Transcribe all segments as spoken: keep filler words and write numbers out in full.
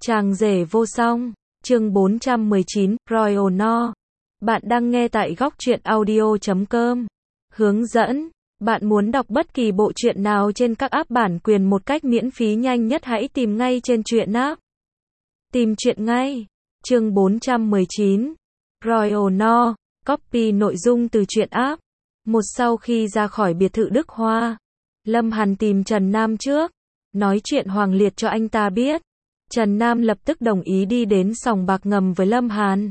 Chàng rể vô song, chương bốn trăm mười chín, Royal No. Bạn đang nghe tại góc truyện audio chấm com. Hướng dẫn, bạn muốn đọc bất kỳ bộ truyện nào trên các app bản quyền một cách miễn phí nhanh nhất hãy tìm ngay trên truyện app. Tìm truyện ngay. Chương bốn trăm mười chín, Royal No. Copy nội dung từ truyện app. Một sau khi ra khỏi biệt thự Đức Hoa, Lâm Hàn tìm Trần Nam trước, nói chuyện Hoàng Liệt cho anh ta biết. Trần Nam lập tức đồng ý đi đến sòng bạc ngầm với Lâm Hàn.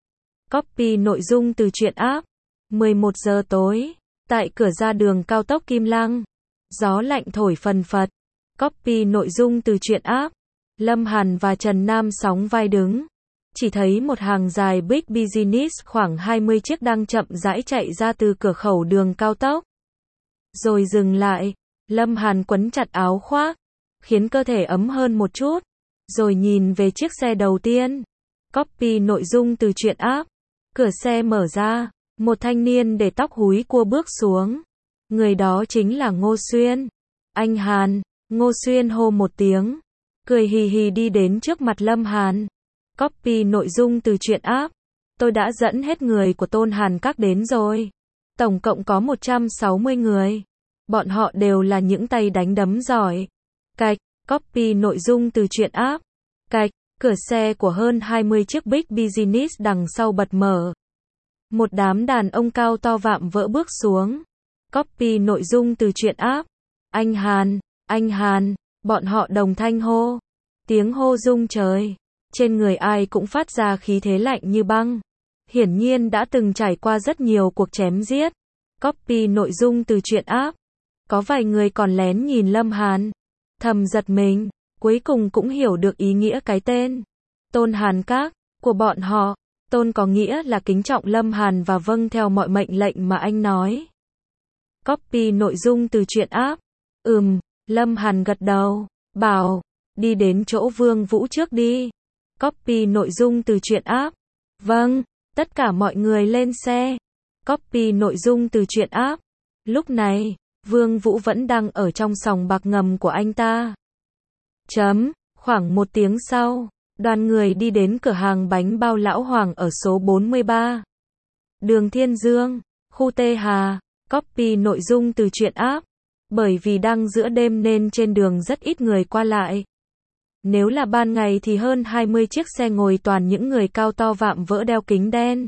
Copy nội dung từ truyện app. mười một giờ tối, tại cửa ra đường cao tốc Kim Lăng, gió lạnh thổi phần phật. Copy nội dung từ truyện app. Lâm Hàn và Trần Nam sóng vai đứng, chỉ thấy một hàng dài Big Business khoảng hai mươi chiếc đang chậm rãi chạy ra từ cửa khẩu đường cao tốc. Rồi dừng lại, Lâm Hàn quấn chặt áo khoác, khiến cơ thể ấm hơn một chút, rồi nhìn về chiếc xe đầu tiên. Copy nội dung từ truyện app. Cửa xe mở ra, một thanh niên để tóc húi cua bước xuống. Người đó chính là Ngô Xuyên. Anh Hàn, Ngô Xuyên hô một tiếng, cười hì hì đi đến trước mặt Lâm Hàn. Copy nội dung từ truyện app. Tôi đã dẫn hết người của Tôn Hàn Các đến rồi. Tổng cộng có một trăm sáu mươi người. Bọn họ đều là những tay đánh đấm giỏi. Cạch, copy nội dung từ truyện app. Cạch, cửa xe của hơn hai mươi chiếc Big Business đằng sau bật mở. Một đám đàn ông cao to vạm vỡ bước xuống. Copy nội dung từ truyện app. Anh Hàn, anh Hàn, bọn họ đồng thanh hô. Tiếng hô rung trời. Trên người ai cũng phát ra khí thế lạnh như băng. Hiển nhiên đã từng trải qua rất nhiều cuộc chém giết. Copy nội dung từ truyện app. Có vài người còn lén nhìn Lâm Hàn, thầm giật mình, cuối cùng cũng hiểu được ý nghĩa cái tên Tôn Hàn Các của bọn họ. Tôn có nghĩa là kính trọng Lâm Hàn và vâng theo mọi mệnh lệnh mà anh nói. Copy nội dung từ truyện app. Ừm, Lâm Hàn gật đầu, bảo, đi đến chỗ Vương Vũ trước đi. Copy nội dung từ truyện app. Vâng, tất cả mọi người lên xe. Copy nội dung từ truyện app. Lúc này, Vương Vũ vẫn đang ở trong sòng bạc ngầm của anh ta. Chấm, khoảng một tiếng sau, đoàn người đi đến cửa hàng bánh bao Lão Hoàng ở số bốn mươi ba. Đường Thiên Dương, khu Tê Hà. Copy nội dung từ truyện app. Bởi vì đang giữa đêm nên trên đường rất ít người qua lại. Nếu là ban ngày thì hơn hai mươi chiếc xe ngồi toàn những người cao to vạm vỡ đeo kính đen.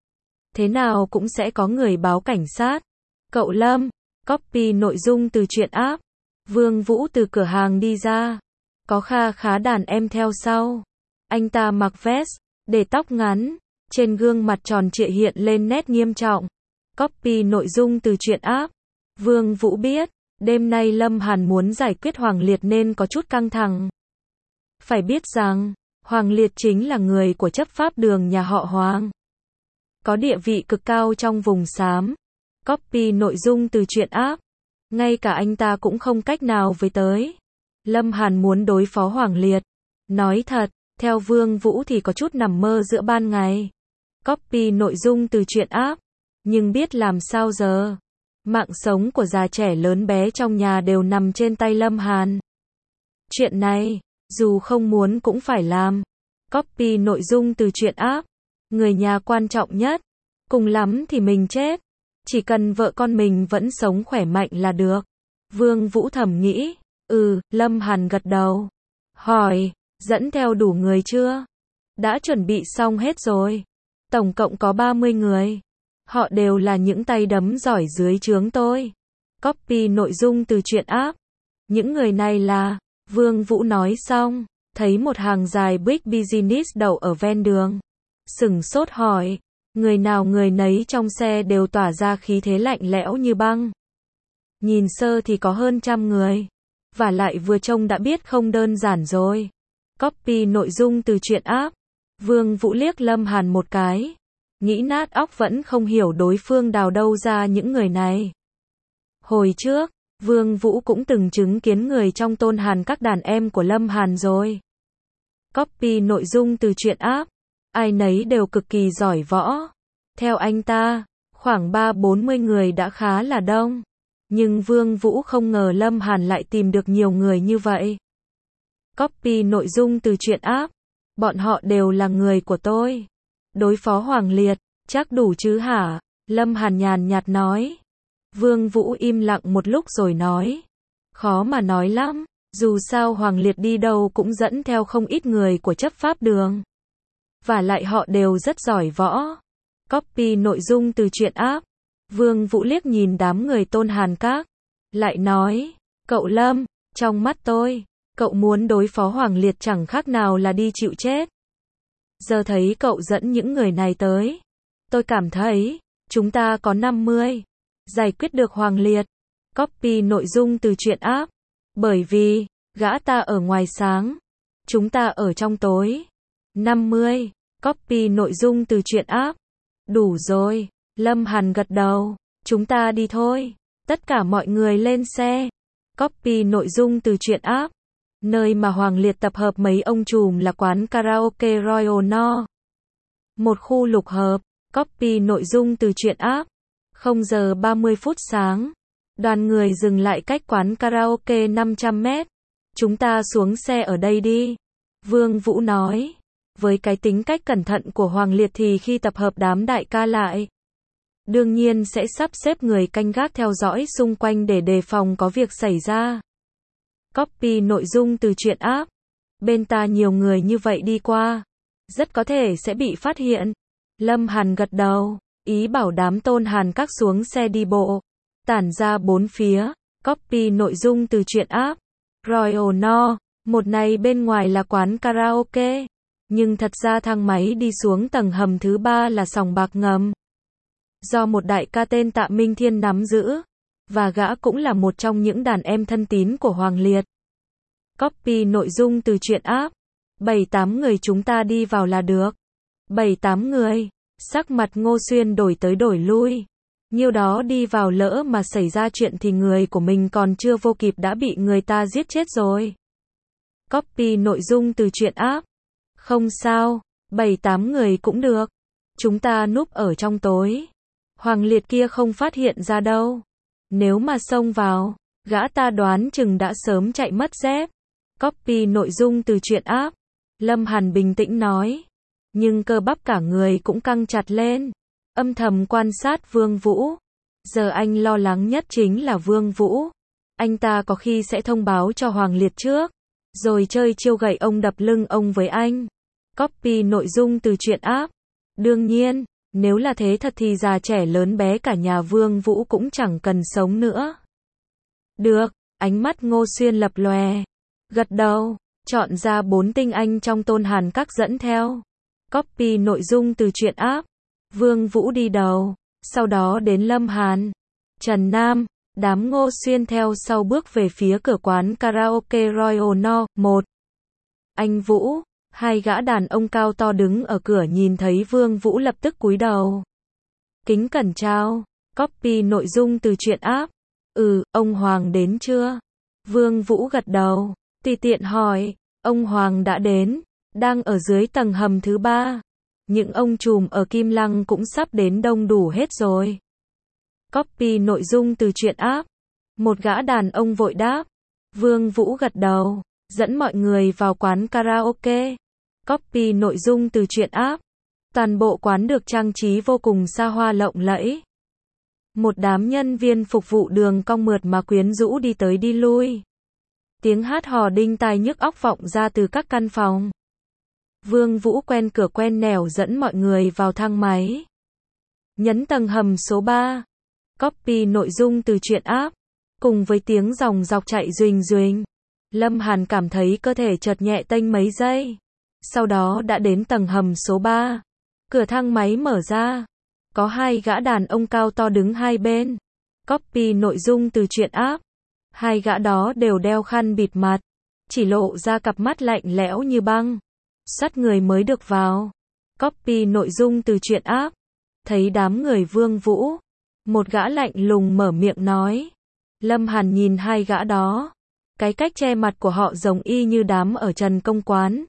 Thế nào cũng sẽ có người báo cảnh sát. Cậu Lâm, copy nội dung từ truyện app. Vương Vũ từ cửa hàng đi ra. Có kha khá đàn em theo sau. Anh ta mặc vest, để tóc ngắn. Trên gương mặt tròn trịa hiện lên nét nghiêm trọng. Copy nội dung từ truyện app. Vương Vũ biết, đêm nay Lâm Hàn muốn giải quyết Hoàng Liệt nên có chút căng thẳng. Phải biết rằng, Hoàng Liệt chính là người của chấp pháp đường nhà họ Hoàng. Có địa vị cực cao trong vùng xám. Copy nội dung từ truyện app. Ngay cả anh ta cũng không cách nào với tới. Lâm Hàn muốn đối phó Hoàng Liệt. Nói thật, theo Vương Vũ thì có chút nằm mơ giữa ban ngày. Copy nội dung từ truyện app. Nhưng biết làm sao giờ. Mạng sống của già trẻ lớn bé trong nhà đều nằm trên tay Lâm Hàn. Chuyện này, dù không muốn cũng phải làm. Copy nội dung từ truyện app. Người nhà quan trọng nhất. Cùng lắm thì mình chết. Chỉ cần vợ con mình vẫn sống khỏe mạnh là được. Vương Vũ thầm nghĩ. Ừ, Lâm Hàn gật đầu. Hỏi, dẫn theo đủ người chưa? Đã chuẩn bị xong hết rồi. Tổng cộng có ba mươi người. Họ đều là những tay đấm giỏi dưới trướng tôi. Copy nội dung từ truyện app. Những người này là... Vương Vũ nói xong, thấy một hàng dài Big Business đậu ở ven đường. Sửng sốt hỏi, người nào người nấy trong xe đều tỏa ra khí thế lạnh lẽo như băng. Nhìn sơ thì có hơn trăm người. Và lại vừa trông đã biết không đơn giản rồi. Copy nội dung từ truyện app. Vương Vũ liếc Lâm Hàn một cái. Nghĩ nát óc vẫn không hiểu đối phương đào đâu ra những người này. Hồi trước, Vương Vũ cũng từng chứng kiến người trong Tôn Hàn Các đàn em của Lâm Hàn rồi. Copy nội dung từ truyện app. Ai nấy đều cực kỳ giỏi võ. Theo anh ta, khoảng ba bốn mươi người đã khá là đông. Nhưng Vương Vũ không ngờ Lâm Hàn lại tìm được nhiều người như vậy. Copy nội dung từ truyện app. Bọn họ đều là người của tôi. Đối phó Hoàng Liệt, chắc đủ chứ hả? Lâm Hàn nhàn nhạt nói. Vương Vũ im lặng một lúc rồi nói. Khó mà nói lắm, dù sao Hoàng Liệt đi đâu cũng dẫn theo không ít người của chấp pháp đường. Và lại họ đều rất giỏi võ. Copy nội dung từ truyện app. Vương Vũ liếc nhìn đám người Tôn Hàn Các. Lại nói, cậu Lâm, trong mắt tôi, cậu muốn đối phó Hoàng Liệt chẳng khác nào là đi chịu chết. Giờ thấy cậu dẫn những người này tới. Tôi cảm thấy, chúng ta có năm mươi. Giải quyết được Hoàng Liệt. Copy nội dung từ truyện app. Bởi vì, gã ta ở ngoài sáng. Chúng ta ở trong tối. năm mươi. Copy nội dung từ truyện app. Đủ rồi. Lâm Hàn gật đầu. Chúng ta đi thôi. Tất cả mọi người lên xe. Copy nội dung từ truyện app. Nơi mà Hoàng Liệt tập hợp mấy ông trùm là quán karaoke Royal No. Một khu lục hợp. Copy nội dung từ truyện app. không giờ ba mươi phút sáng. Đoàn người dừng lại cách quán karaoke năm trăm mét. Chúng ta xuống xe ở đây đi. Vương Vũ nói. Với cái tính cách cẩn thận của Hoàng Liệt thì khi tập hợp đám đại ca lại, đương nhiên sẽ sắp xếp người canh gác theo dõi xung quanh để đề phòng có việc xảy ra. Copy nội dung từ truyện app. Bên ta nhiều người như vậy đi qua, rất có thể sẽ bị phát hiện. Lâm Hàn gật đầu, ý bảo đám Tôn Hàn Các xuống xe đi bộ, tản ra bốn phía. Copy nội dung từ truyện app. Royal No. Một này bên ngoài là quán karaoke, nhưng thật ra thang máy đi xuống tầng hầm thứ ba là sòng bạc ngầm. Do một đại ca tên Tạ Minh Thiên nắm giữ, và gã cũng là một trong những đàn em thân tín của Hoàng Liệt. Copy nội dung từ truyện app. Bảy tám người chúng ta đi vào là được. Bảy tám người. Sắc mặt Ngô Xuyên đổi tới đổi lui. Nhiêu đó đi vào lỡ mà xảy ra chuyện thì người của mình còn chưa vô kịp đã bị người ta giết chết rồi. Copy nội dung từ truyện app. Không sao, bảy tám người cũng được. Chúng ta núp ở trong tối. Hoàng Liệt kia không phát hiện ra đâu. Nếu mà xông vào, gã ta đoán chừng đã sớm chạy mất dép. Copy nội dung từ truyện app. Lâm Hàn bình tĩnh nói. Nhưng cơ bắp cả người cũng căng chặt lên. Âm thầm quan sát Vương Vũ. Giờ anh lo lắng nhất chính là Vương Vũ. Anh ta có khi sẽ thông báo cho Hoàng Liệt trước, rồi chơi chiêu gậy ông đập lưng ông với anh. Copy nội dung từ truyện app. Đương nhiên, nếu là thế thật thì già trẻ lớn bé cả nhà Vương Vũ cũng chẳng cần sống nữa. Được, ánh mắt Ngô Xuyên lập lòe. Gật đầu, chọn ra bốn tinh anh trong Tôn Hàn Các dẫn theo. Copy nội dung từ truyện app. Vương Vũ đi đầu, sau đó đến Lâm Hàn, Trần Nam, đám Ngô Xuyên theo sau bước về phía cửa quán karaoke Royal No. Một. Anh Vũ, hai gã đàn ông cao to đứng ở cửa nhìn thấy Vương Vũ lập tức cúi đầu. Kính cẩn chào. Copy nội dung từ truyện app. Ừ, ông Hoàng đến chưa? Vương Vũ gật đầu, tùy tiện hỏi, ông Hoàng đã đến, đang ở dưới tầng hầm thứ ba. Những ông trùm ở Kim Lăng cũng sắp đến đông đủ hết rồi. Copy nội dung từ truyện app. Một gã đàn ông vội đáp. Vương Vũ gật đầu, dẫn mọi người vào quán karaoke. Copy nội dung từ truyện app. Toàn bộ quán được trang trí vô cùng xa hoa lộng lẫy. Một đám nhân viên phục vụ đường cong mượt mà quyến rũ đi tới đi lui. Tiếng hát hò đinh tai nhức óc vọng ra từ các căn phòng. Vương Vũ quen cửa quen nẻo dẫn mọi người vào thang máy. Nhấn tầng hầm số ba. Copy nội dung từ truyện app. Cùng với tiếng dòng dọc chạy duỳnh duỳnh, Lâm Hàn cảm thấy cơ thể chợt nhẹ tênh mấy giây. Sau đó đã đến tầng hầm số ba. Cửa thang máy mở ra. Có hai gã đàn ông cao to đứng hai bên. Copy nội dung từ truyện app. Hai gã đó đều đeo khăn bịt mặt, chỉ lộ ra cặp mắt lạnh lẽo như băng. Sát người mới được vào. Copy nội dung từ truyện app. Thấy đám người Vương Vũ, một gã lạnh lùng mở miệng nói. Lâm Hàn nhìn hai gã đó. Cái cách che mặt của họ giống y như đám ở Trần Công Quán.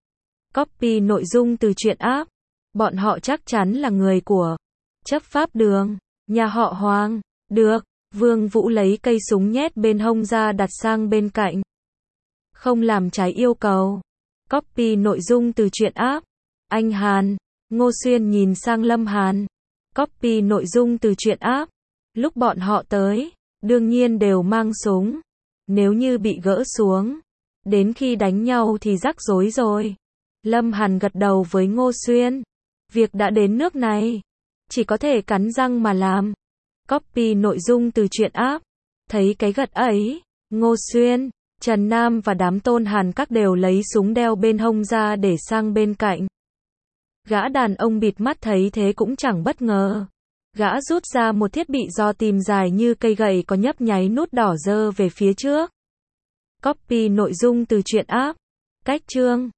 Copy nội dung từ truyện app. Bọn họ chắc chắn là người của chấp pháp đường, nhà họ Hoàng. Được, Vương Vũ lấy cây súng nhét bên hông ra đặt sang bên cạnh. không làm trái yêu cầu. Copy nội dung từ truyện app. Anh Hàn. Ngô Xuyên nhìn sang Lâm Hàn. Copy nội dung từ truyện app. Lúc bọn họ tới, đương nhiên đều mang súng. Nếu như bị gỡ xuống, đến khi đánh nhau thì rắc rối rồi. Lâm Hàn gật đầu với Ngô Xuyên. Việc đã đến nước này, chỉ có thể cắn răng mà làm. Copy nội dung từ truyện app. Thấy cái gật ấy, Ngô Xuyên, Trần Nam và đám Tôn Hàn các đều lấy súng đeo bên hông ra để sang bên cạnh. Gã đàn ông bịt mắt thấy thế cũng chẳng bất ngờ. Gã rút ra một thiết bị do tìm dài như cây gậy có nhấp nháy nút đỏ giơ về phía trước. Copy nội dung từ truyện app. Cách chương